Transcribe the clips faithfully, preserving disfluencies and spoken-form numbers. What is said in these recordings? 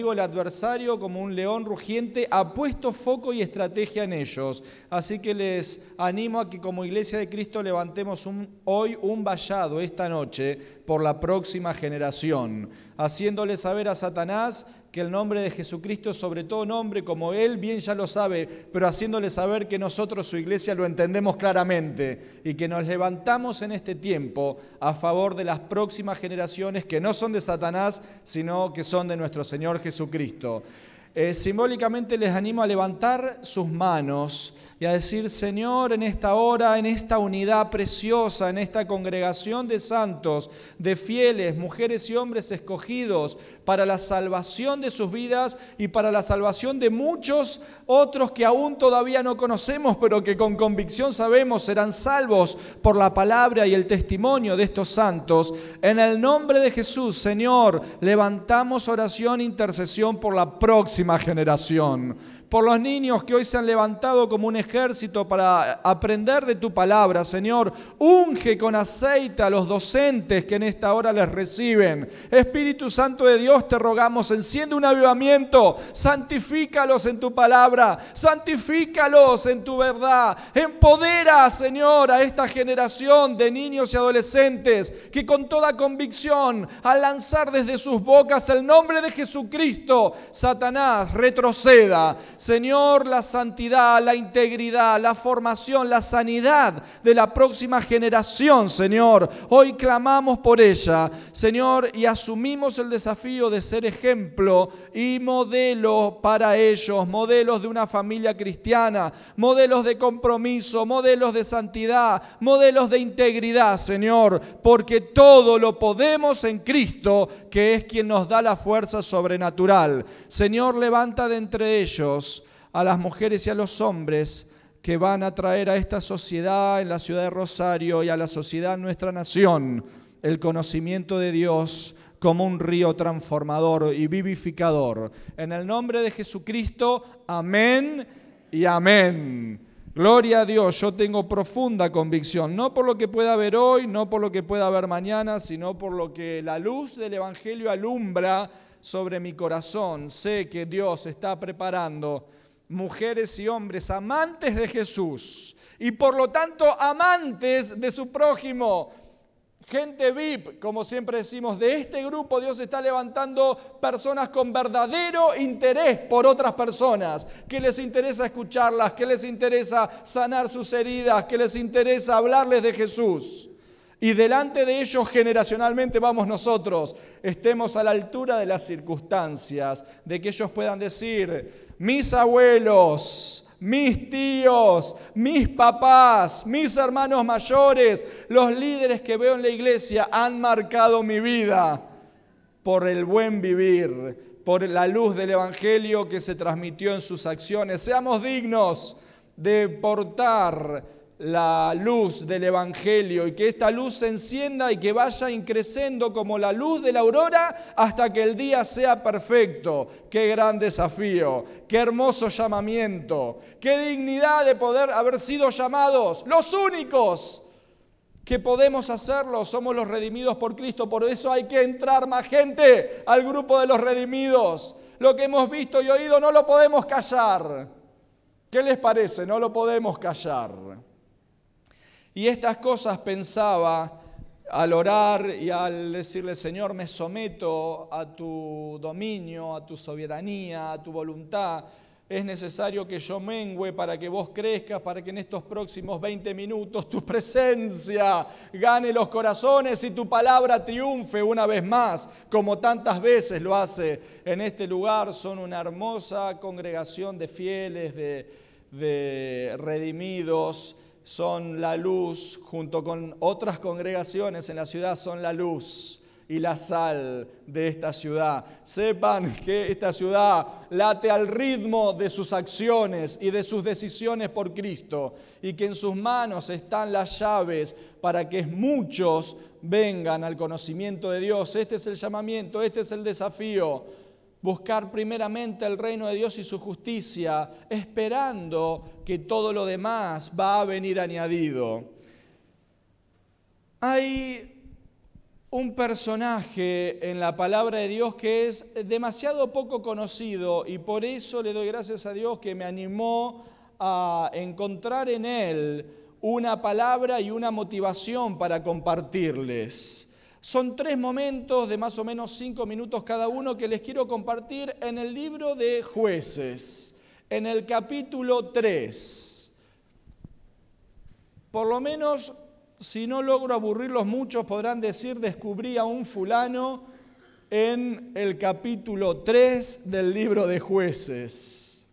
El adversario, como un león rugiente, ha puesto foco y estrategia en ellos. Así que les animo a que como Iglesia de Cristo levantemos un, hoy un vallado esta noche por la próxima generación, haciéndole saber a Satanás que el nombre de Jesucristo es sobre todo nombre, como él bien ya lo sabe, pero haciéndole saber que nosotros, su Iglesia, lo entendemos claramente y que nos levantamos en este tiempo a favor de las próximas generaciones que no son de Satanás, sino que son de nuestro Señor Jesucristo. Eh, simbólicamente les animo a levantar sus manos y a decir: Señor, en esta hora, en esta unidad preciosa, en esta congregación de santos, de fieles, mujeres y hombres escogidos para la salvación de sus vidas y para la salvación de muchos otros que aún todavía no conocemos, pero que con convicción sabemos serán salvos por la palabra y el testimonio de estos santos. En el nombre de Jesús, Señor, levantamos oración e intercesión por la próxima generación, por los niños que hoy se han levantado como un ejército para aprender de tu palabra. Señor, unge con aceite a los docentes que en esta hora les reciben. Espíritu Santo de Dios, te rogamos, enciende un avivamiento, santifícalos en tu palabra, santifícalos en tu verdad. Empodera, Señor, a esta generación de niños y adolescentes que con toda convicción, al lanzar desde sus bocas el nombre de Jesucristo, Satanás retroceda. Señor, la santidad, la integridad, la formación, la sanidad de la próxima generación, Señor, hoy clamamos por ella, Señor, y asumimos el desafío de ser ejemplo y modelo para ellos, modelos de una familia cristiana, modelos de compromiso, modelos de santidad, modelos de integridad, Señor, porque todo lo podemos en Cristo, que es quien nos da la fuerza sobrenatural. Señor, levanta de entre ellos a las mujeres y a los hombres que van a traer a esta sociedad en la ciudad de Rosario y a la sociedad en nuestra nación el conocimiento de Dios como un río transformador y vivificador. En el nombre de Jesucristo, amén y amén. Gloria a Dios, yo tengo profunda convicción, no por lo que pueda haber hoy, no por lo que pueda haber mañana, sino por lo que la luz del Evangelio alumbra sobre mi corazón. Sé que Dios está preparando mujeres y hombres amantes de Jesús y por lo tanto amantes de su prójimo. Gente V I P, como siempre decimos, de este grupo Dios está levantando personas con verdadero interés por otras personas, que les interesa escucharlas, que les interesa sanar sus heridas, que les interesa hablarles de Jesús. Y delante de ellos generacionalmente vamos nosotros, estemos a la altura de las circunstancias, de que ellos puedan decir: mis abuelos, mis tíos, mis papás, mis hermanos mayores, los líderes que veo en la iglesia han marcado mi vida por el buen vivir, por la luz del Evangelio que se transmitió en sus acciones. Seamos dignos de portar la luz del Evangelio y que esta luz se encienda y que vaya increciendo como la luz de la aurora hasta que el día sea perfecto. ¡Qué gran desafío! ¡Qué hermoso llamamiento! ¡Qué dignidad de poder haber sido llamados! ¡Los únicos que podemos hacerlo somos los redimidos por Cristo! Por eso hay que entrar más gente al grupo de los redimidos. Lo que hemos visto y oído no lo podemos callar. ¿Qué les parece? No lo podemos callar. Y estas cosas pensaba al orar y al decirle: Señor, me someto a tu dominio, a tu soberanía, a tu voluntad. Es necesario que yo mengüe para que vos crezcas, para que en estos próximos veinte minutos tu presencia gane los corazones y tu palabra triunfe una vez más, como tantas veces lo hace en este lugar. Son una hermosa congregación de fieles, de, de redimidos. Son la luz, junto con otras congregaciones en la ciudad, son la luz y la sal de esta ciudad. Sepan que esta ciudad late al ritmo de sus acciones y de sus decisiones por Cristo, y que en sus manos están las llaves para que muchos vengan al conocimiento de Dios. Este es el llamamiento, este es el desafío. Buscar primeramente el reino de Dios y su justicia, esperando que todo lo demás va a venir añadido. Hay un personaje en la palabra de Dios que es demasiado poco conocido y por eso le doy gracias a Dios que me animó a encontrar en él una palabra y una motivación para compartirles. Son tres momentos de más o menos cinco minutos cada uno que les quiero compartir en el libro de Jueces, en el capítulo tres. Por lo menos, si no logro aburrirlos muchos, podrán decir, descubrí a un fulano en el capítulo tres del libro de Jueces.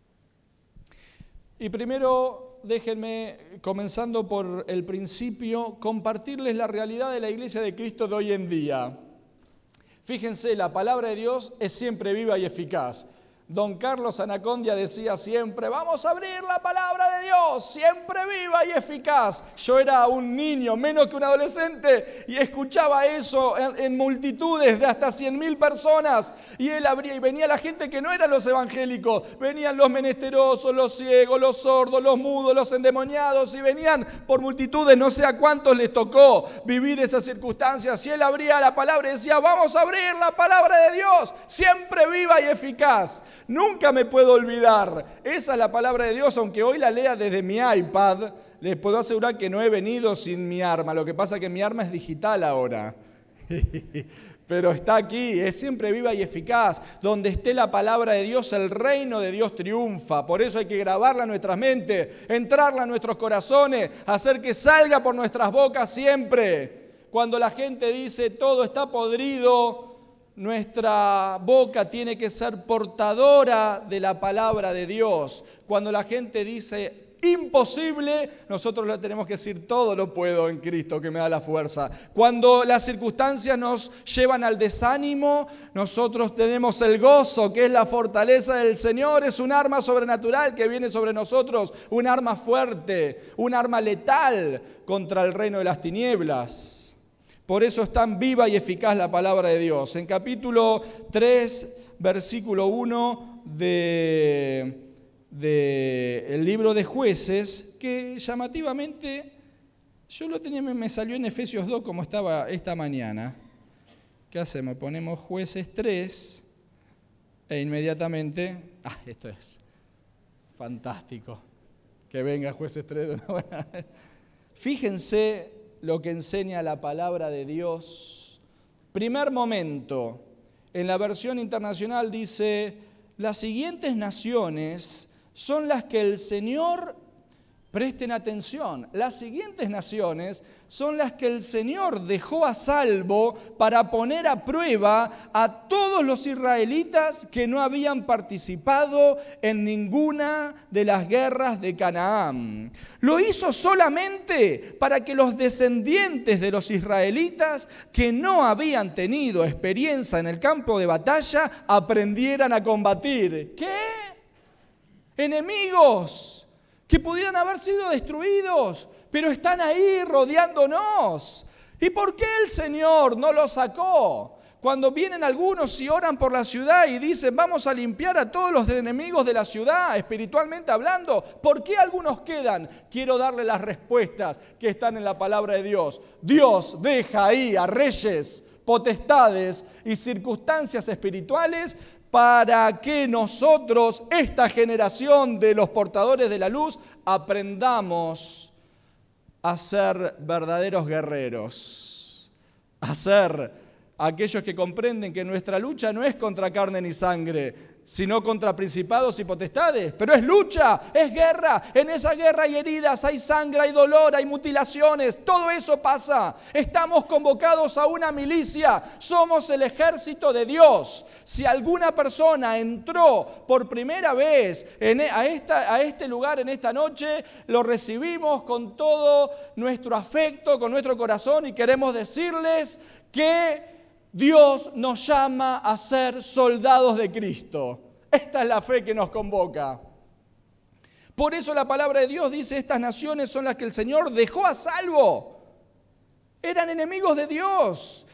Y primero, déjenme, comenzando por el principio, compartirles la realidad de la Iglesia de Cristo de hoy en día. Fíjense, la palabra de Dios es siempre viva y eficaz. Don Carlos Anacondia decía siempre, vamos a abrir la palabra de Dios, siempre viva y eficaz. Yo era un niño, menos que un adolescente, y escuchaba eso en, en multitudes de hasta cien mil personas. Y él abría, y venía la gente que no eran los evangélicos, venían los menesterosos, los ciegos, los sordos, los mudos, los endemoniados, y venían por multitudes, no sé a cuántos les tocó vivir esas circunstancias. Y él abría la palabra y decía, vamos a abrir la palabra de Dios, siempre viva y eficaz. Nunca me puedo olvidar. Esa es la palabra de Dios, aunque hoy la lea desde mi iPad, les puedo asegurar que no he venido sin mi arma. Lo que pasa es que mi arma es digital ahora. Pero está aquí, es siempre viva y eficaz. Donde esté la palabra de Dios, el reino de Dios triunfa. Por eso hay que grabarla en nuestras mentes, entrarla en nuestros corazones, hacer que salga por nuestras bocas siempre. Cuando la gente dice todo está podrido, nuestra boca tiene que ser portadora de la palabra de Dios. Cuando la gente dice imposible, nosotros le tenemos que decir todo lo puedo en Cristo que me da la fuerza. Cuando las circunstancias nos llevan al desánimo, nosotros tenemos el gozo que es la fortaleza del Señor. Es un arma sobrenatural que viene sobre nosotros, un arma fuerte, un arma letal contra el reino de las tinieblas. Por eso es tan viva y eficaz la palabra de Dios. En capítulo tres, versículo uno de, de el libro de Jueces, que llamativamente, yo lo tenía, me salió en Efesios dos como estaba esta mañana. ¿Qué hacemos? Ponemos Jueces tres e inmediatamente, ah, esto es fantástico, que venga Jueces tres de una buena vez. Fíjense lo que enseña la palabra de Dios. Primer momento, en la versión internacional dice, las siguientes naciones son las que el Señor, presten atención, las siguientes naciones son las que el Señor dejó a salvo para poner a prueba a todos los israelitas que no habían participado en ninguna de las guerras de Canaán. Lo hizo solamente para que los descendientes de los israelitas que no habían tenido experiencia en el campo de batalla aprendieran a combatir. ¿Qué? Enemigos que pudieran haber sido destruidos, pero están ahí rodeándonos. ¿Y por qué el Señor no los sacó? Cuando vienen algunos y oran por la ciudad y dicen, vamos a limpiar a todos los enemigos de la ciudad, espiritualmente hablando, ¿por qué algunos quedan? Quiero darle las respuestas que están en la palabra de Dios. Dios deja ahí a reyes, potestades y circunstancias espirituales para que nosotros, esta generación de los portadores de la luz, aprendamos a ser verdaderos guerreros, a ser aquellos que comprenden que nuestra lucha no es contra carne ni sangre, sino contra principados y potestades. Pero es lucha, es guerra. En esa guerra hay heridas, hay sangre, hay dolor, hay mutilaciones. Todo eso pasa. Estamos convocados a una milicia. Somos el ejército de Dios. Si alguna persona entró por primera vez en, a, esta, a este lugar en esta noche, lo recibimos con todo nuestro afecto, con nuestro corazón, y queremos decirles que Dios nos llama a ser soldados de Cristo. Esta es la fe que nos convoca. Por eso la palabra de Dios dice, estas naciones son las que el Señor dejó a salvo. Eran enemigos de Dios.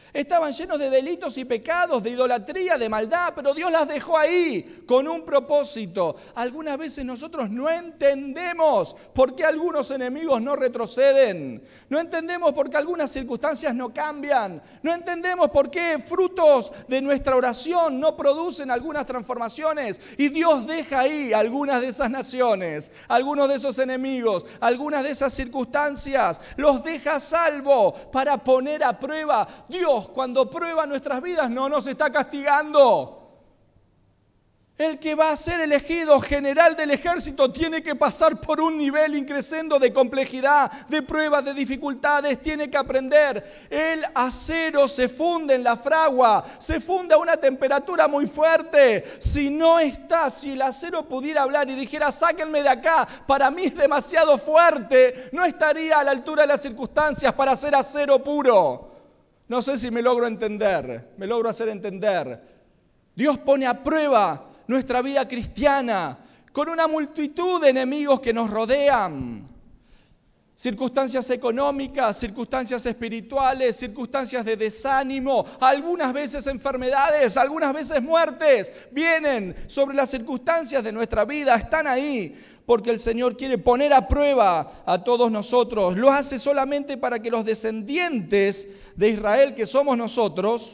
Estaban llenos de delitos y pecados, de idolatría, de maldad, pero Dios las dejó ahí con un propósito. Algunas veces nosotros no entendemos por qué algunos enemigos no retroceden. No entendemos por qué algunas circunstancias no cambian. No entendemos por qué frutos de nuestra oración no producen algunas transformaciones. Y Dios deja ahí algunas de esas naciones, algunos de esos enemigos, algunas de esas circunstancias. Los deja a salvo para poner a prueba. Dios, cuando prueba nuestras vidas, no nos está castigando. El que va a ser elegido general del ejército tiene que pasar por un nivel increscendo de complejidad, de pruebas, de dificultades, tiene que aprender. El acero se funde en la fragua, se funde a una temperatura muy fuerte. Si no está, si el acero pudiera hablar y dijera, sáquenme de acá, para mí es demasiado fuerte, no estaría a la altura de las circunstancias para ser acero puro. No sé si me logro entender, me logro hacer entender. Dios pone a prueba nuestra vida cristiana con una multitud de enemigos que nos rodean. Circunstancias económicas, circunstancias espirituales, circunstancias de desánimo, algunas veces enfermedades, algunas veces muertes, vienen sobre las circunstancias de nuestra vida, están ahí, porque el Señor quiere poner a prueba a todos nosotros. Lo hace solamente para que los descendientes de Israel, que somos nosotros,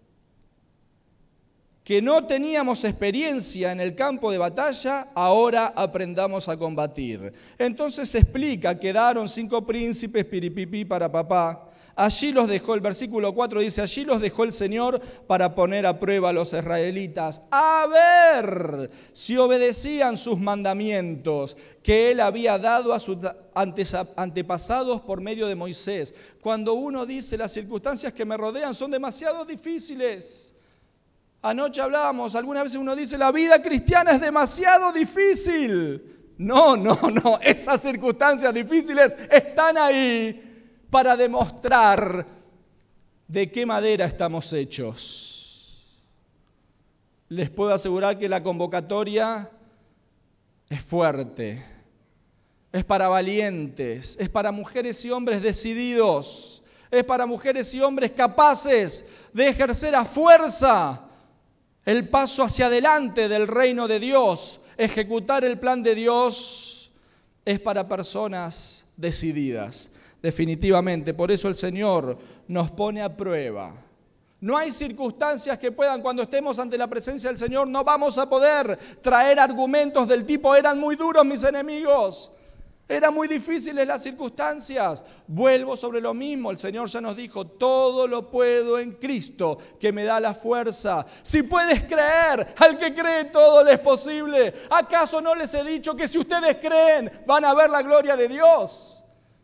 que no teníamos experiencia en el campo de batalla, ahora aprendamos a combatir. Entonces se explica, quedaron cinco príncipes, piripipí para papá. Allí los dejó, el versículo cuatro dice, allí los dejó el Señor para poner a prueba a los israelitas, a ver si obedecían sus mandamientos que Él había dado a sus antepasados por medio de Moisés. Cuando uno dice, las circunstancias que me rodean son demasiado difíciles. Anoche hablábamos, algunas veces uno dice, la vida cristiana es demasiado difícil. No, no, no, esas circunstancias difíciles están ahí para demostrar de qué madera estamos hechos. Les puedo asegurar que la convocatoria es fuerte, es para valientes, es para mujeres y hombres decididos, es para mujeres y hombres capaces de ejercer a fuerza el paso hacia adelante del reino de Dios. Ejecutar el plan de Dios es para personas decididas, definitivamente. Por eso el Señor nos pone a prueba. No hay circunstancias que puedan, cuando estemos ante la presencia del Señor, no vamos a poder traer argumentos del tipo, eran muy duros mis enemigos. Eran muy difíciles las circunstancias. Vuelvo sobre lo mismo. El Señor ya nos dijo, todo lo puedo en Cristo, que me da la fuerza. Si puedes creer, al que cree todo le es posible. ¿Acaso no les he dicho que si ustedes creen, van a ver la gloria de Dios?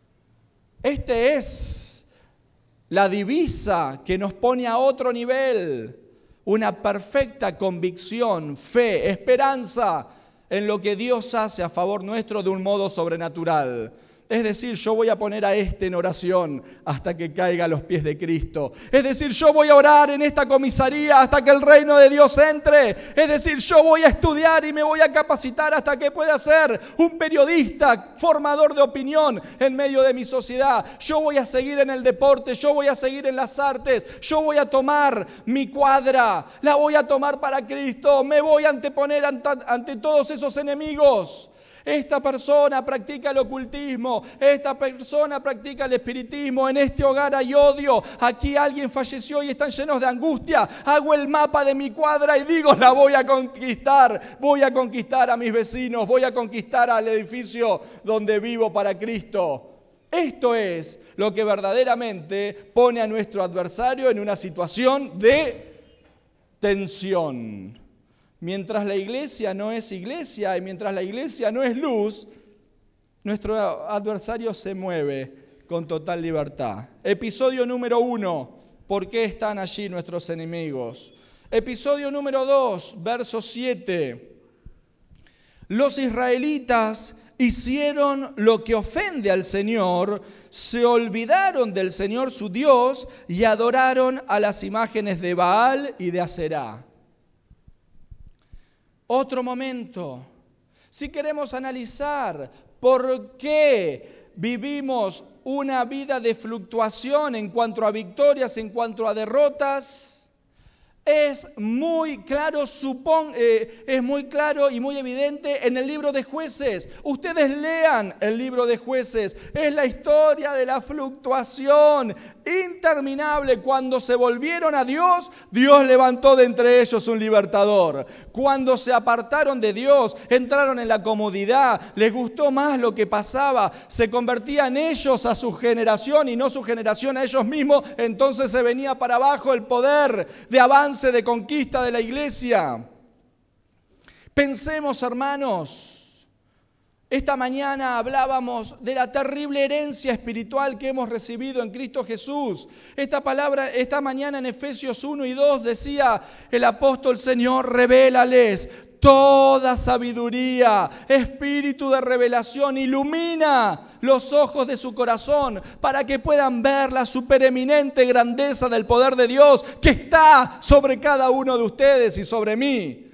Este es la divisa que nos pone a otro nivel. Una perfecta convicción, fe, esperanza en lo que Dios hace a favor nuestro de un modo sobrenatural. Es decir, yo voy a poner a este en oración hasta que caiga a los pies de Cristo. Es decir, yo voy a orar en esta comisaría hasta que el reino de Dios entre. Es decir, yo voy a estudiar y me voy a capacitar hasta que pueda ser un periodista, formador de opinión en medio de mi sociedad. Yo voy a seguir en el deporte, yo voy a seguir en las artes, yo voy a tomar mi cuadra, la voy a tomar para Cristo, me voy a anteponer ante, ante todos esos enemigos. Esta persona practica el ocultismo, esta persona practica el espiritismo, en este hogar hay odio, aquí alguien falleció y están llenos de angustia. Hago el mapa de mi cuadra y digo, la voy a conquistar, voy a conquistar a mis vecinos, voy a conquistar al edificio donde vivo para Cristo. Esto es lo que verdaderamente pone a nuestro adversario en una situación de tensión. Mientras la iglesia no es iglesia y mientras la iglesia no es luz, nuestro adversario se mueve con total libertad. Episodio número uno, ¿por qué están allí nuestros enemigos? Episodio número dos, verso siete. Los israelitas hicieron lo que ofende al Señor, se olvidaron del Señor su Dios y adoraron a las imágenes de Baal y de Aserá. Otro momento, si queremos analizar por qué vivimos una vida de fluctuación en cuanto a victorias, en cuanto a derrotas. Es muy claro, supón, eh, es muy claro y muy evidente en el libro de Jueces. Ustedes lean el libro de Jueces. Es la historia de la fluctuación interminable. Cuando se volvieron a Dios, Dios levantó de entre ellos un libertador. Cuando se apartaron de Dios, entraron en la comodidad, les gustó más lo que pasaba, se convertían ellos a su generación y no su generación a ellos mismos, entonces se venía para abajo el poder de avance, de conquista de la iglesia. Pensemos, hermanos, esta mañana hablábamos de la terrible herencia espiritual que hemos recibido en Cristo Jesús. Esta palabra, esta mañana en Efesios uno y dos decía el apóstol: Señor, revélales toda sabiduría, espíritu de revelación, ilumina los ojos de su corazón para que puedan ver la supereminente grandeza del poder de Dios que está sobre cada uno de ustedes y sobre mí.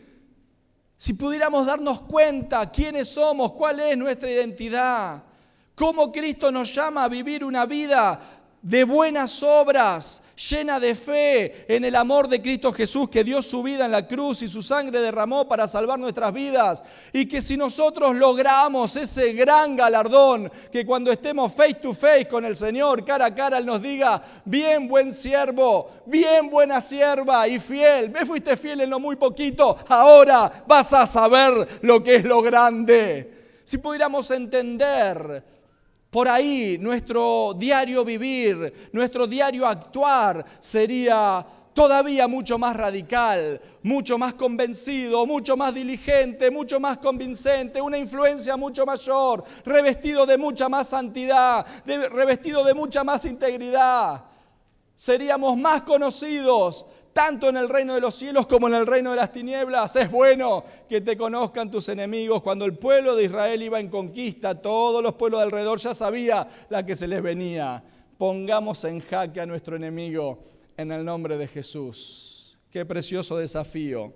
Si pudiéramos darnos cuenta quiénes somos, cuál es nuestra identidad, cómo Cristo nos llama a vivir una vida de buenas obras, llena de fe en el amor de Cristo Jesús, que dio su vida en la cruz y su sangre derramó para salvar nuestras vidas, y que si nosotros logramos ese gran galardón, que cuando estemos face to face con el Señor, cara a cara, Él nos diga: bien buen siervo, bien buena sierva y fiel, me fuiste fiel en lo muy poquito, ahora vas a saber lo que es lo grande. Si pudiéramos entender por ahí nuestro diario vivir, nuestro diario actuar sería todavía mucho más radical, mucho más convencido, mucho más diligente, mucho más convincente, una influencia mucho mayor, revestido de mucha más santidad, de, revestido de mucha más integridad. Seríamos más conocidos tanto en el reino de los cielos como en el reino de las tinieblas. Es bueno que te conozcan tus enemigos. Cuando el pueblo de Israel iba en conquista, todos los pueblos de alrededor ya sabían la que se les venía. Pongamos en jaque a nuestro enemigo en el nombre de Jesús. Qué precioso desafío.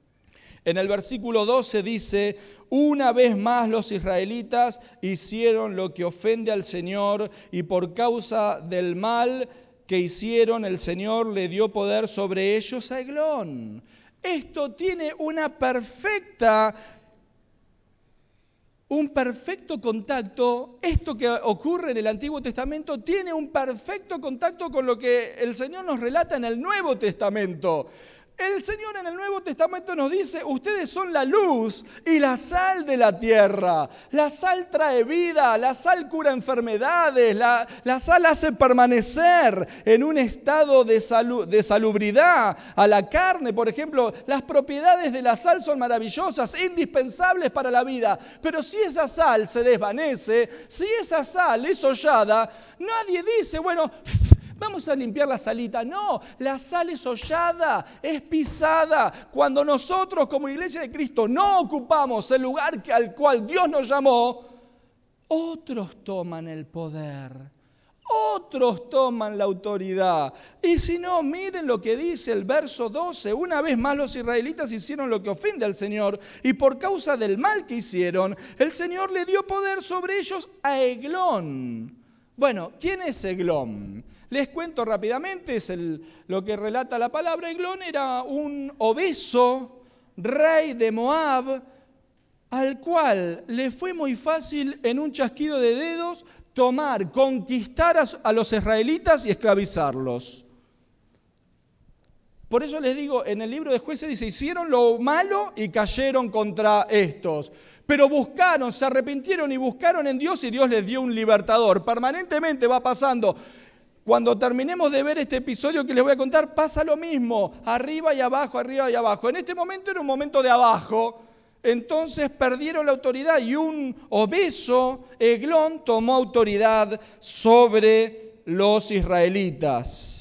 En el versículo doce dice: una vez más los israelitas hicieron lo que ofende al Señor, y por causa del mal que hicieron, el Señor le dio poder sobre ellos a Eglón. Esto tiene una perfecta, un perfecto contacto, esto que ocurre en el Antiguo Testamento tiene un perfecto contacto con lo que el Señor nos relata en el Nuevo Testamento. El Señor en el Nuevo Testamento nos dice: ustedes son la luz y la sal de la tierra. La sal trae vida, la sal cura enfermedades, la, la sal hace permanecer en un estado de, salu, de salubridad a la carne. Por ejemplo, las propiedades de la sal son maravillosas, indispensables para la vida. Pero si esa sal se desvanece, si esa sal es hollada, nadie dice: bueno, vamos a limpiar la salita. No, la sal es hollada, es pisada. Cuando nosotros como Iglesia de Cristo no ocupamos el lugar al cual Dios nos llamó, otros toman el poder, otros toman la autoridad. Y si no, miren lo que dice el verso doce. Una vez más los israelitas hicieron lo que ofende al Señor, y por causa del mal que hicieron, el Señor le dio poder sobre ellos a Eglón. Bueno, ¿quién es Eglón? Les cuento rápidamente, es el, lo que relata la palabra. Eglón era un obeso rey de Moab, al cual le fue muy fácil en un chasquido de dedos tomar, conquistar a, a los israelitas y esclavizarlos. Por eso les digo, en el libro de Jueces dice: hicieron lo malo y cayeron contra estos. Pero buscaron, se arrepintieron y buscaron en Dios, y Dios les dio un libertador. Permanentemente va pasando. Cuando terminemos de ver este episodio que les voy a contar, pasa lo mismo, arriba y abajo, arriba y abajo. En este momento era un momento de abajo, entonces perdieron la autoridad y un obeso, Eglón, tomó autoridad sobre los israelitas.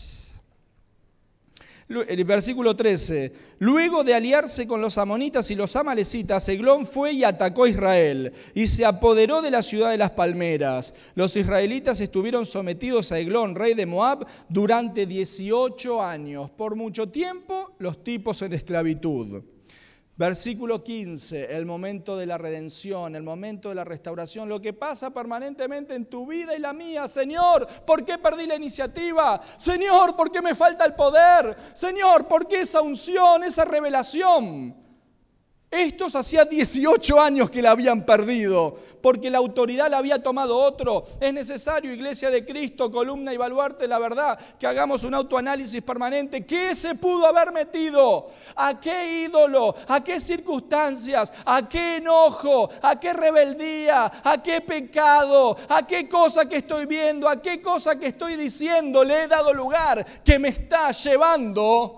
El versículo trece, luego de aliarse con los amonitas y los amalecitas, Eglón fue y atacó a Israel y se apoderó de la ciudad de las palmeras. Los israelitas estuvieron sometidos a Eglón, rey de Moab, durante dieciocho años. Por mucho tiempo, los tipos en esclavitud. Versículo quince, el momento de la redención, el momento de la restauración, lo que pasa permanentemente en tu vida y la mía. Señor, ¿por qué perdí la iniciativa? Señor, ¿por qué me falta el poder? Señor, ¿por qué esa unción, esa revelación? Estos hacía dieciocho años que la habían perdido, porque la autoridad la había tomado otro. Es necesario, Iglesia de Cristo, columna y baluarte de la verdad, que hagamos un autoanálisis permanente. ¿Qué se pudo haber metido? ¿A qué ídolo? ¿A qué circunstancias? ¿A qué enojo? ¿A qué rebeldía? ¿A qué pecado? ¿A qué cosa que estoy viendo? ¿A qué cosa que estoy diciendo le he dado lugar que me está llevando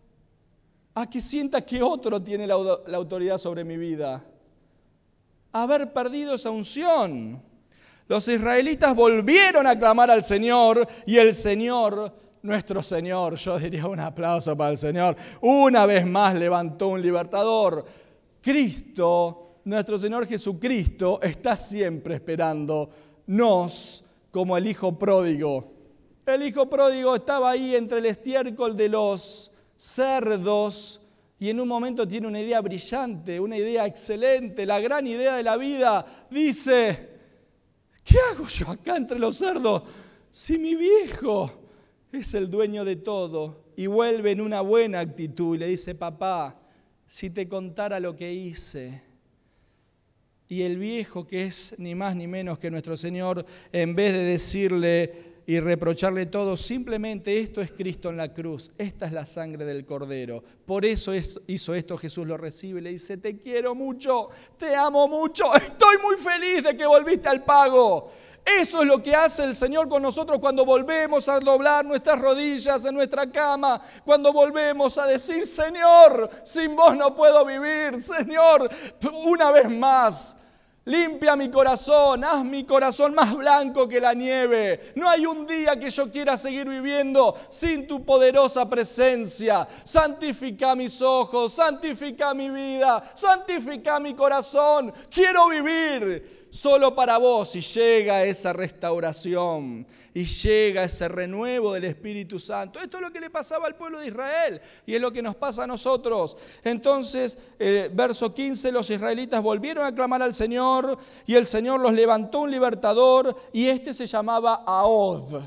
a que sienta que otro tiene la, la autoridad sobre mi vida? Haber perdido esa unción. Los israelitas volvieron a clamar al Señor y el Señor, nuestro Señor, yo diría un aplauso para el Señor, una vez más levantó un libertador. Cristo, nuestro Señor Jesucristo, está siempre esperándonos como el hijo pródigo. El hijo pródigo estaba ahí entre el estiércol de los cerdos y en un momento tiene una idea brillante, una idea excelente, la gran idea de la vida. Dice, ¿qué hago yo acá entre los cerdos si mi viejo es el dueño de todo? Y vuelve en una buena actitud y le dice, papá, si te contara lo que hice. Y el viejo, que es ni más ni menos que nuestro Señor, en vez de decirle y reprocharle todo, simplemente esto es Cristo en la cruz, esta es la sangre del Cordero. Por eso hizo esto, Jesús lo recibe y le dice, te quiero mucho, te amo mucho, estoy muy feliz de que volviste al pago. Eso es lo que hace el Señor con nosotros cuando volvemos a doblar nuestras rodillas en nuestra cama, cuando volvemos a decir, Señor, sin vos no puedo vivir, Señor, una vez más. Limpia mi corazón, haz mi corazón más blanco que la nieve. No hay un día que yo quiera seguir viviendo sin tu poderosa presencia. Santifica mis ojos, santifica mi vida, santifica mi corazón. Quiero vivir solo para vos. Y llega esa restauración y llega ese renuevo del Espíritu Santo. Esto es lo que le pasaba al pueblo de Israel y es lo que nos pasa a nosotros. Entonces, eh, verso quince, los israelitas volvieron a clamar al Señor y el Señor los levantó un libertador y este se llamaba Ahod.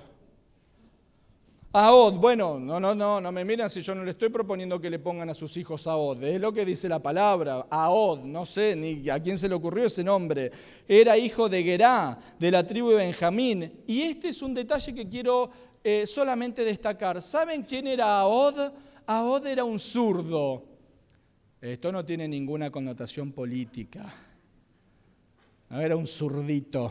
Ahod, bueno, no, no, no, no me miran si yo no le estoy proponiendo que le pongan a sus hijos Ahod, es lo que dice la palabra, Ahod, no sé ni a quién se le ocurrió ese nombre, era hijo de Gerá, de la tribu de Benjamín, y este es un detalle que quiero eh, solamente destacar. ¿Saben quién era Ahod? Ahod era un zurdo. Esto no tiene ninguna connotación política, no, era un zurdito.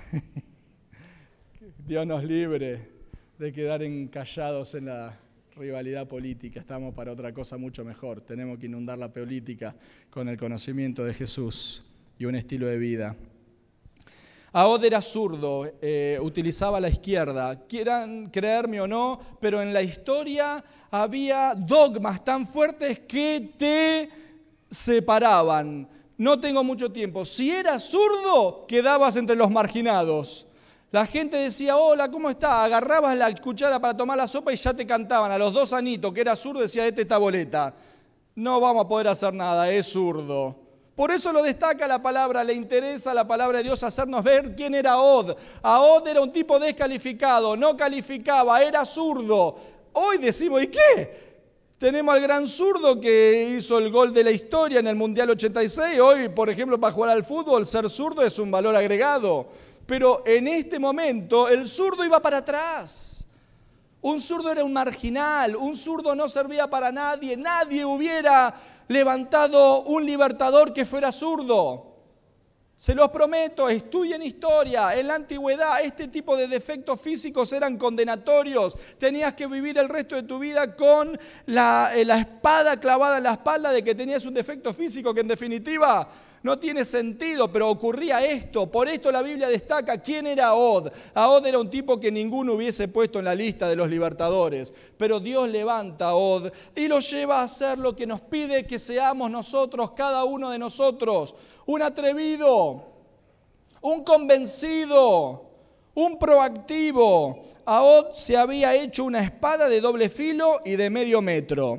Dios nos libre de quedar encallados en la rivalidad política. Estamos para otra cosa mucho mejor. Tenemos que inundar la política con el conocimiento de Jesús y un estilo de vida. Ahod era zurdo, eh, utilizaba la izquierda. Quieran creerme o no, pero en la historia había dogmas tan fuertes que te separaban. No tengo mucho tiempo. Si eras zurdo, quedabas entre los marginados. La gente decía, hola, ¿cómo está? Agarrabas la cuchara para tomar la sopa y ya te cantaban. A los dos anitos, que era zurdo, decía, este está boleta. No vamos a poder hacer nada, es zurdo. Por eso lo destaca la palabra, le interesa la palabra de Dios hacernos ver quién era Ahod. Ahod era un tipo descalificado, no calificaba, era zurdo. Hoy decimos, ¿y qué? Tenemos al gran zurdo que hizo el gol de la historia en el Mundial ochenta y seis. Hoy, por ejemplo, para jugar al fútbol, ser zurdo es un valor agregado. Pero en este momento el zurdo iba para atrás. Un zurdo era un marginal, un zurdo no servía para nadie. Nadie hubiera levantado un libertador que fuera zurdo. Se los prometo, estudien historia. En la antigüedad este tipo de defectos físicos eran condenatorios. Tenías que vivir el resto de tu vida con la, la espada clavada en la espalda de que tenías un defecto físico que en definitiva no tiene sentido, pero ocurría esto. Por esto la Biblia destaca quién era Ahod. Ahod era un tipo que ninguno hubiese puesto en la lista de los libertadores. Pero Dios levanta a Ahod y lo lleva a hacer lo que nos pide que seamos nosotros, cada uno de nosotros. Un atrevido, un convencido, un proactivo. Ahod se había hecho una espada de doble filo y de medio metro.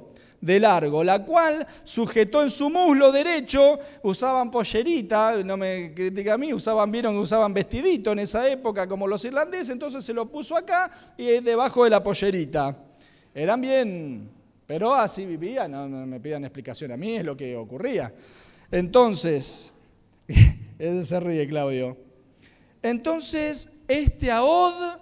de largo, la cual sujetó en su muslo derecho. Usaban pollerita, no me critica a mí, usaban, vieron que usaban vestidito en esa época como los irlandeses, entonces se lo puso acá y debajo de la pollerita. Eran bien, pero así vivían, no, no me pidan explicación a mí, es lo que ocurría. Entonces, ese se ríe Claudio. Entonces, este Ahod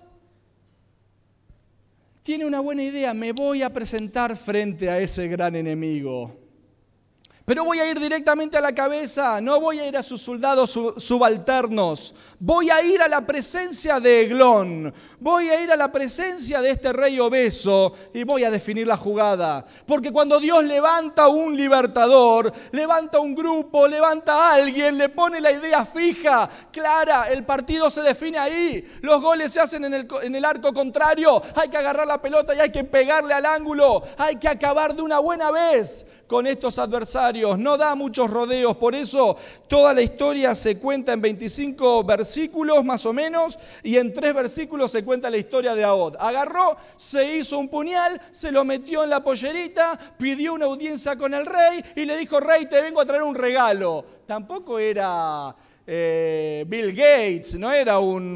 tiene una buena idea, me voy a presentar frente a ese gran enemigo. Pero voy a ir directamente a la cabeza, no voy a ir a sus soldados subalternos, voy a ir a la presencia de Eglón, voy a ir a la presencia de este rey obeso y voy a definir la jugada. Porque cuando Dios levanta un libertador, levanta un grupo, levanta a alguien, le pone la idea fija, clara, el partido se define ahí, los goles se hacen en el, en el arco contrario, hay que agarrar la pelota y hay que pegarle al ángulo, hay que acabar de una buena vez con estos adversarios, no da muchos rodeos, por eso toda la historia se cuenta en veinticinco versículos más o menos, y en tres versículos se cuenta la historia de Ahod. Agarró, se hizo un puñal, se lo metió en la pollerita, pidió una audiencia con el rey y le dijo: rey, te vengo a traer un regalo. Tampoco era eh, Bill Gates, no era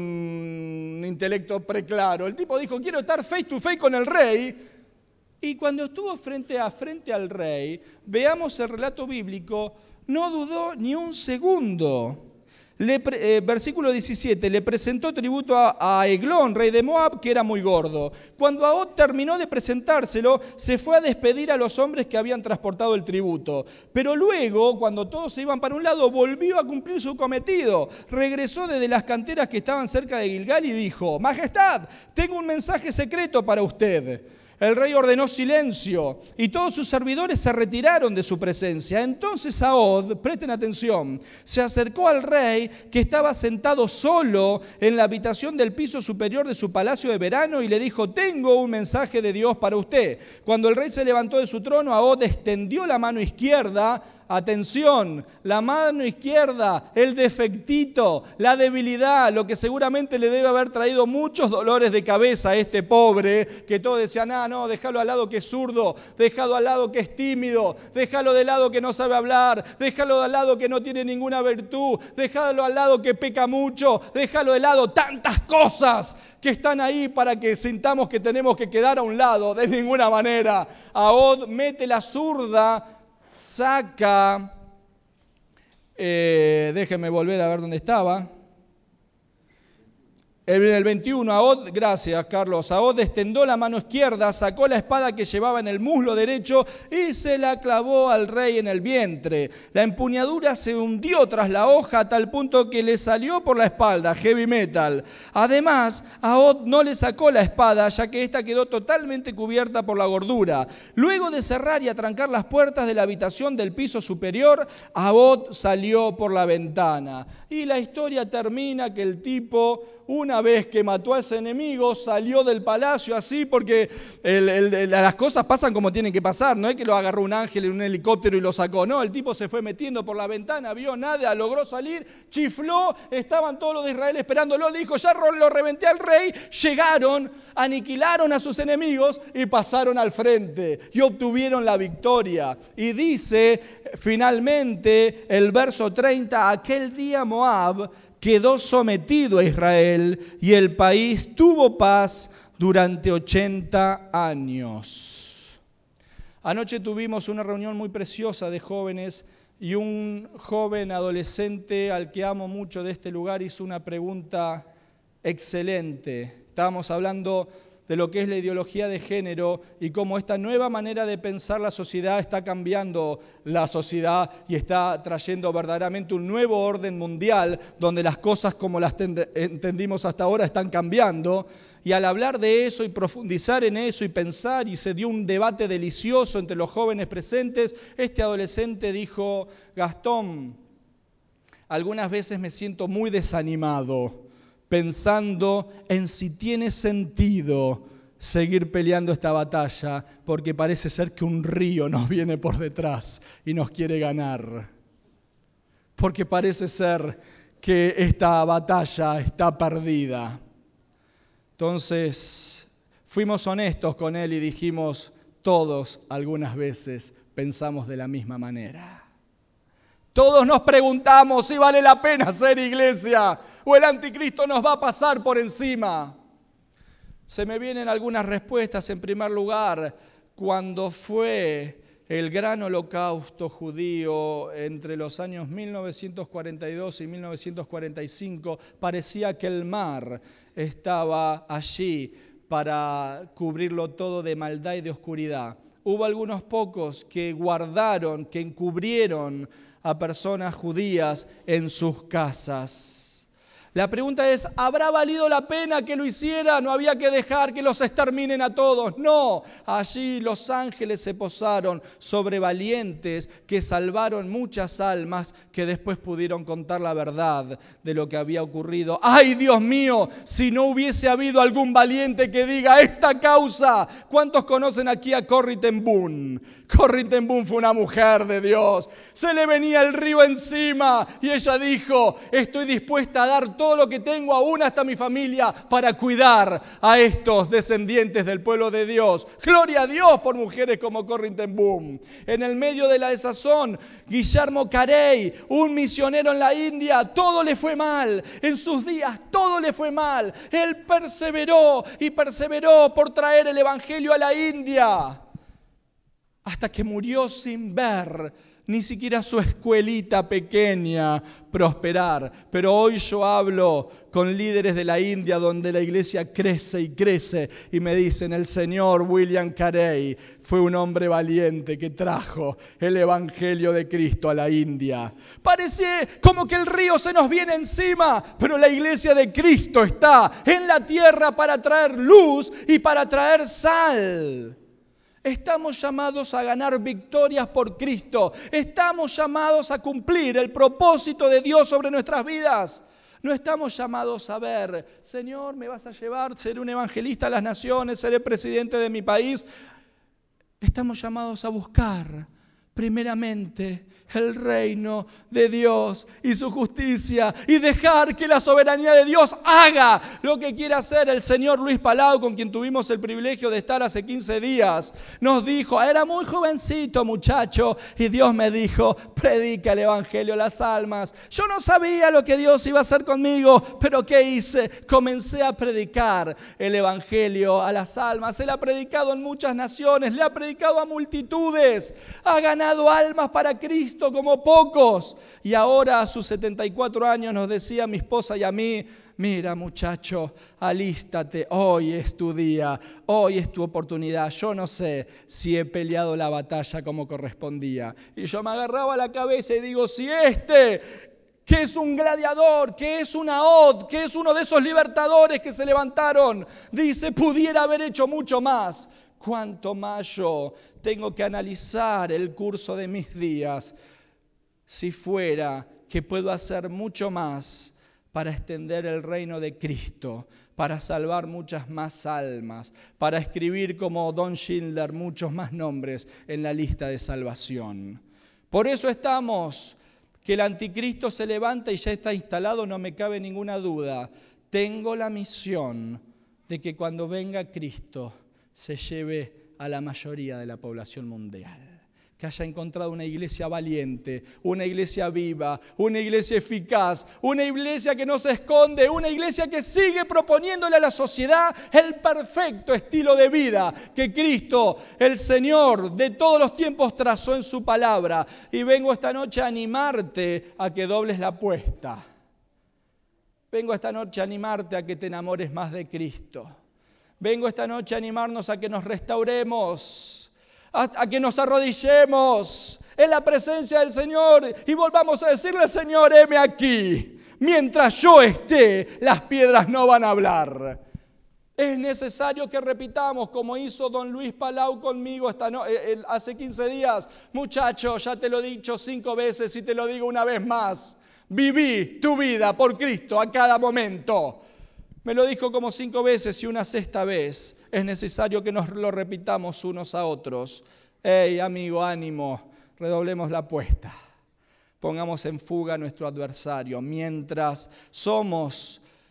un intelecto preclaro. El tipo dijo: quiero estar face to face con el rey. Y cuando estuvo frente a frente al rey, veamos el relato bíblico, no dudó ni un segundo. Le, eh, versículo diecisiete, le presentó tributo a, a Eglón, rey de Moab, que era muy gordo. Cuando Ahod terminó de presentárselo, se fue a despedir a los hombres que habían transportado el tributo. Pero luego, cuando todos se iban para un lado, volvió a cumplir su cometido. Regresó desde las canteras que estaban cerca de Gilgal y dijo: Majestad, tengo un mensaje secreto para usted. El rey ordenó silencio y todos sus servidores se retiraron de su presencia. Entonces Ahod, presten atención, se acercó al rey que estaba sentado solo en la habitación del piso superior de su palacio de verano y le dijo: tengo un mensaje de Dios para usted. Cuando el rey se levantó de su trono, Ahod extendió la mano izquierda. Atención, la mano izquierda, el defectito, la debilidad, lo que seguramente le debe haber traído muchos dolores de cabeza a este pobre, que todos decían: ah, no, déjalo al lado que es zurdo, déjalo al lado que es tímido, déjalo de lado que no sabe hablar, déjalo al lado que no tiene ninguna virtud, déjalo al lado que peca mucho, déjalo de lado, tantas cosas que están ahí para que sintamos que tenemos que quedar a un lado. De ninguna manera. Ahod mete la zurda, saca, eh, déjenme volver a ver dónde estaba. En el veintiuno, Ahod, gracias Carlos, Ahod extendió la mano izquierda, sacó la espada que llevaba en el muslo derecho y se la clavó al rey en el vientre. La empuñadura se hundió tras la hoja a tal punto que le salió por la espalda, heavy metal. Además, Ahod no le sacó la espada, ya que ésta quedó totalmente cubierta por la gordura. Luego de cerrar y atrancar las puertas de la habitación del piso superior, Ahod salió por la ventana. Y la historia termina que el tipo, una vez que mató a ese enemigo, salió del palacio así, porque el, el, el, las cosas pasan como tienen que pasar. No es que lo agarró un ángel en un helicóptero y lo sacó. No, el tipo se fue metiendo por la ventana, vio nada, logró salir, chifló, estaban todos los de Israel esperándolo, le dijo: ya lo reventé al rey. Llegaron, aniquilaron a sus enemigos y pasaron al frente y obtuvieron la victoria. Y dice finalmente el verso treinta: aquel día Moab quedó sometido a Israel y el país tuvo paz durante ochenta años. Anoche tuvimos una reunión muy preciosa de jóvenes y un joven adolescente al que amo mucho de este lugar hizo una pregunta excelente. Estábamos hablando de lo que es la ideología de género y cómo esta nueva manera de pensar la sociedad está cambiando la sociedad y está trayendo verdaderamente un nuevo orden mundial donde las cosas como las tend- entendimos hasta ahora están cambiando. Y al hablar de eso y profundizar en eso y pensar, y se dio un debate delicioso entre los jóvenes presentes, este adolescente dijo: Gastón, algunas veces me siento muy desanimado pensando en si tiene sentido seguir peleando esta batalla, porque parece ser que un río nos viene por detrás y nos quiere ganar. Porque parece ser que esta batalla está perdida. Entonces, fuimos honestos con él y dijimos: todos algunas veces pensamos de la misma manera. Todos nos preguntamos si vale la pena ser iglesia o el anticristo nos va a pasar por encima. Se me vienen algunas respuestas. En primer lugar, cuando fue el gran holocausto judío entre los años mil novecientos cuarenta y dos y mil novecientos cuarenta y cinco, parecía que el mar estaba allí para cubrirlo todo de maldad y de oscuridad. Hubo algunos pocos que guardaron, que encubrieron a personas judías en sus casas. La pregunta es, ¿habrá valido la pena que lo hiciera? No había que dejar que los exterminen a todos. No, allí los ángeles se posaron sobre valientes que salvaron muchas almas que después pudieron contar la verdad de lo que había ocurrido. ¡Ay, Dios mío! Si no hubiese habido algún valiente que diga esta causa. ¿Cuántos conocen aquí a Corrie ten Boom? Corrie ten Boom fue una mujer de Dios. Se le venía el río encima y ella dijo, estoy dispuesta a dar todo todo lo que tengo, aún hasta mi familia, para cuidar a estos descendientes del pueblo de Dios. Gloria a Dios por mujeres como Corrie ten Boom. En el medio de la desazón, Guillermo Carey, un misionero en la India, todo le fue mal. En sus días todo le fue mal. Él perseveró y perseveró por traer el evangelio a la India, hasta que murió sin ver ni siquiera su escuelita pequeña prosperar. Pero hoy yo hablo con líderes de la India donde la iglesia crece y crece y me dicen, el señor William Carey fue un hombre valiente que trajo el evangelio de Cristo a la India. Parece como que el río se nos viene encima, pero la iglesia de Cristo está en la tierra para traer luz y para traer sal. Estamos llamados a ganar victorias por Cristo. Estamos llamados a cumplir el propósito de Dios sobre nuestras vidas. No estamos llamados a ver, Señor, me vas a llevar, seré un evangelista a las naciones, seré presidente de mi país. Estamos llamados a buscar primeramente el reino de Dios y su justicia y dejar que la soberanía de Dios haga lo que quiere hacer. El señor Luis Palau, con quien tuvimos el privilegio de estar hace quince días, nos dijo, era muy jovencito muchacho, y Dios me dijo, predica el evangelio a las almas. Yo no sabía lo que Dios iba a hacer conmigo, pero ¿qué hice? Comencé a predicar el evangelio a las almas. Él ha predicado en muchas naciones, le ha predicado a multitudes, ha ganado almas para Cristo como pocos. Y ahora a sus setenta y cuatro años nos decía a mi esposa y a mí, mira muchacho, alístate, hoy es tu día, hoy es tu oportunidad. Yo no sé si he peleado la batalla como correspondía. Y yo me agarraba la cabeza y digo, si este, que es un gladiador, que es una od, que es uno de esos libertadores que se levantaron, dice, pudiera haber hecho mucho más, ¿cuánto más yo tengo que analizar el curso de mis días si fuera que puedo hacer mucho más para extender el reino de Cristo, para salvar muchas más almas, para escribir como Don Schindler muchos más nombres en la lista de salvación? Por eso estamos, que el anticristo se levanta y ya está instalado, no me cabe ninguna duda. Tengo la misión de que cuando venga Cristo se lleve a la mayoría de la población mundial. Que haya encontrado una iglesia valiente, una iglesia viva, una iglesia eficaz, una iglesia que no se esconde, una iglesia que sigue proponiéndole a la sociedad el perfecto estilo de vida que Cristo, el Señor de todos los tiempos, trazó en su palabra. Y vengo esta noche a animarte a que dobles la apuesta. Vengo esta noche a animarte a que te enamores más de Cristo. Vengo esta noche a animarnos a que nos restauremos, a, a que nos arrodillemos en la presencia del Señor y volvamos a decirle, Señor, heme aquí. Mientras yo esté, las piedras no van a hablar. Es necesario que repitamos, como hizo don Luis Palau conmigo esta no, eh, hace quince días. Muchacho, ya te lo he dicho cinco veces y te lo digo una vez más. Viví tu vida por Cristo a cada momento. Me lo dijo como cinco veces y una sexta vez es necesario que nos lo repitamos unos a otros. Hey, amigo, ánimo, redoblemos la apuesta. Pongamos en fuga a nuestro adversario. Mientras somos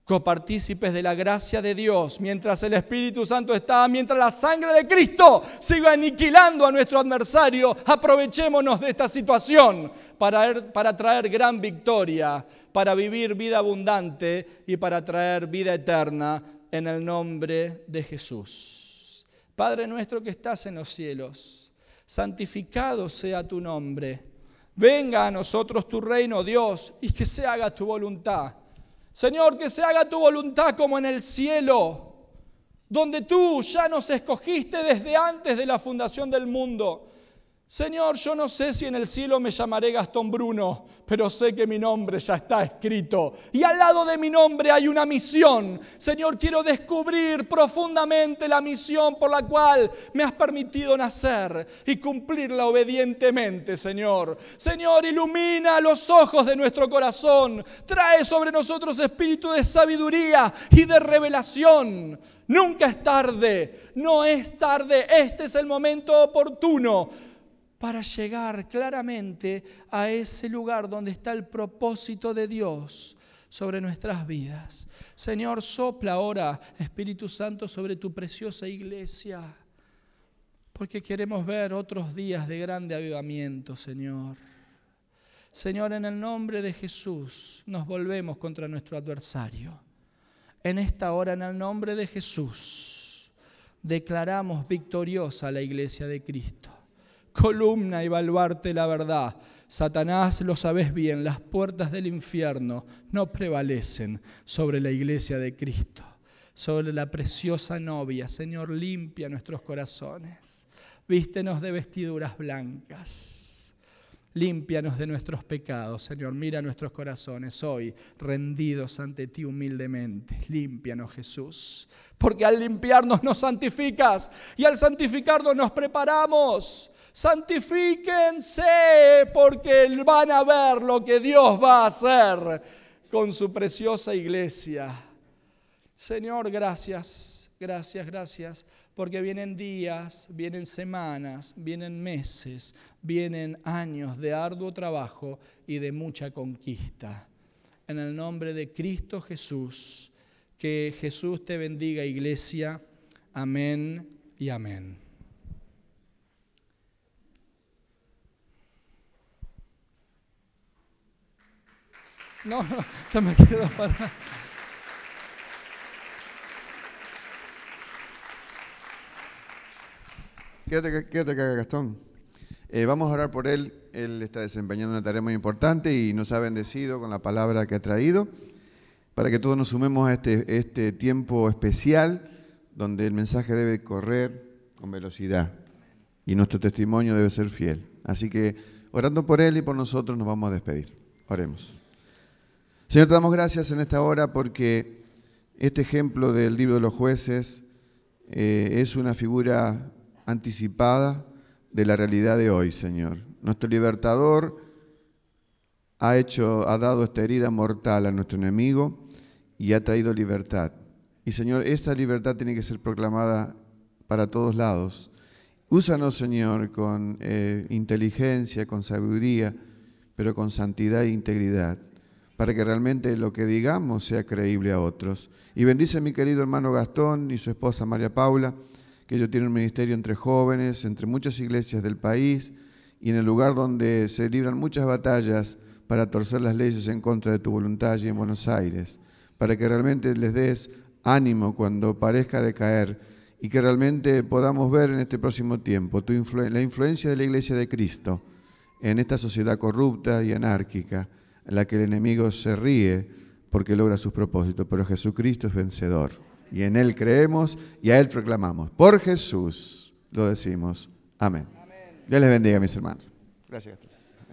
copartícipes de la gracia de Dios, mientras el Espíritu Santo está, mientras la sangre de Cristo siga aniquilando a nuestro adversario, aprovechémonos de esta situación para, para traer gran victoria, para vivir vida abundante y para traer vida eterna en el nombre de Jesús. Padre nuestro que estás en los cielos, santificado sea tu nombre. Venga a nosotros tu reino, Dios, y que se haga tu voluntad. Señor, que se haga tu voluntad como en el cielo, donde tú ya nos escogiste desde antes de la fundación del mundo. Señor, yo no sé si en el cielo me llamaré Gastón Bruno, pero sé que mi nombre ya está escrito. Y al lado de mi nombre hay una misión. Señor, quiero descubrir profundamente la misión por la cual me has permitido nacer y cumplirla obedientemente, Señor. Señor, ilumina los ojos de nuestro corazón. Trae sobre nosotros espíritu de sabiduría y de revelación. Nunca es tarde, no es tarde. Este es el momento oportuno para llegar claramente a ese lugar donde está el propósito de Dios sobre nuestras vidas. Señor, sopla ahora, Espíritu Santo, sobre tu preciosa iglesia, porque queremos ver otros días de grande avivamiento, Señor. Señor, en el nombre de Jesús, nos volvemos contra nuestro adversario. En esta hora, en el nombre de Jesús, declaramos victoriosa a la iglesia de Cristo. Columna y baluarte la verdad. Satanás, lo sabes bien, las puertas del infierno no prevalecen sobre la iglesia de Cristo, sobre la preciosa novia. Señor, limpia nuestros corazones. Vístenos de vestiduras blancas. Límpianos de nuestros pecados, Señor. Mira nuestros corazones hoy, rendidos ante ti humildemente. Límpianos, Jesús. Porque al limpiarnos nos santificas y al santificarnos nos preparamos. Santifíquense porque van a ver lo que Dios va a hacer con su preciosa iglesia. Señor, gracias, gracias, gracias, porque vienen días, vienen semanas, vienen meses, vienen años de arduo trabajo y de mucha conquista. En el nombre de Cristo Jesús, que Jesús te bendiga, iglesia. Amén y amén. No, no, no me quedo para... Quédate, quédate acá, Gastón. Eh, vamos a orar por él. Él está desempeñando una tarea muy importante y nos ha bendecido con la palabra que ha traído, para que todos nos sumemos a este, este tiempo especial donde el mensaje debe correr con velocidad y nuestro testimonio debe ser fiel. Así que, orando por él y por nosotros, nos vamos a despedir. Oremos. Señor, te damos gracias en esta hora porque este ejemplo del libro de los jueces eh, es una figura anticipada de la realidad de hoy, Señor. Nuestro libertador ha hecho, ha dado esta herida mortal a nuestro enemigo y ha traído libertad. Y, Señor, esta libertad tiene que ser proclamada para todos lados. Úsanos, Señor, con eh, inteligencia, con sabiduría, pero con santidad e integridad, para que realmente lo que digamos sea creíble a otros. Y bendice a mi querido hermano Gastón y su esposa María Paula, que ellos tienen un ministerio entre jóvenes, entre muchas iglesias del país y en el lugar donde se libran muchas batallas para torcer las leyes en contra de tu voluntad allí en Buenos Aires, para que realmente les des ánimo cuando parezca decaer y que realmente podamos ver en este próximo tiempo tu influ- la influencia de la Iglesia de Cristo en esta sociedad corrupta y anárquica, en la que el enemigo se ríe porque logra sus propósitos, pero Jesucristo es vencedor. Y en Él creemos y a Él proclamamos. Por Jesús lo decimos. Amén. Amén. Dios les bendiga, mis hermanos. Gracias.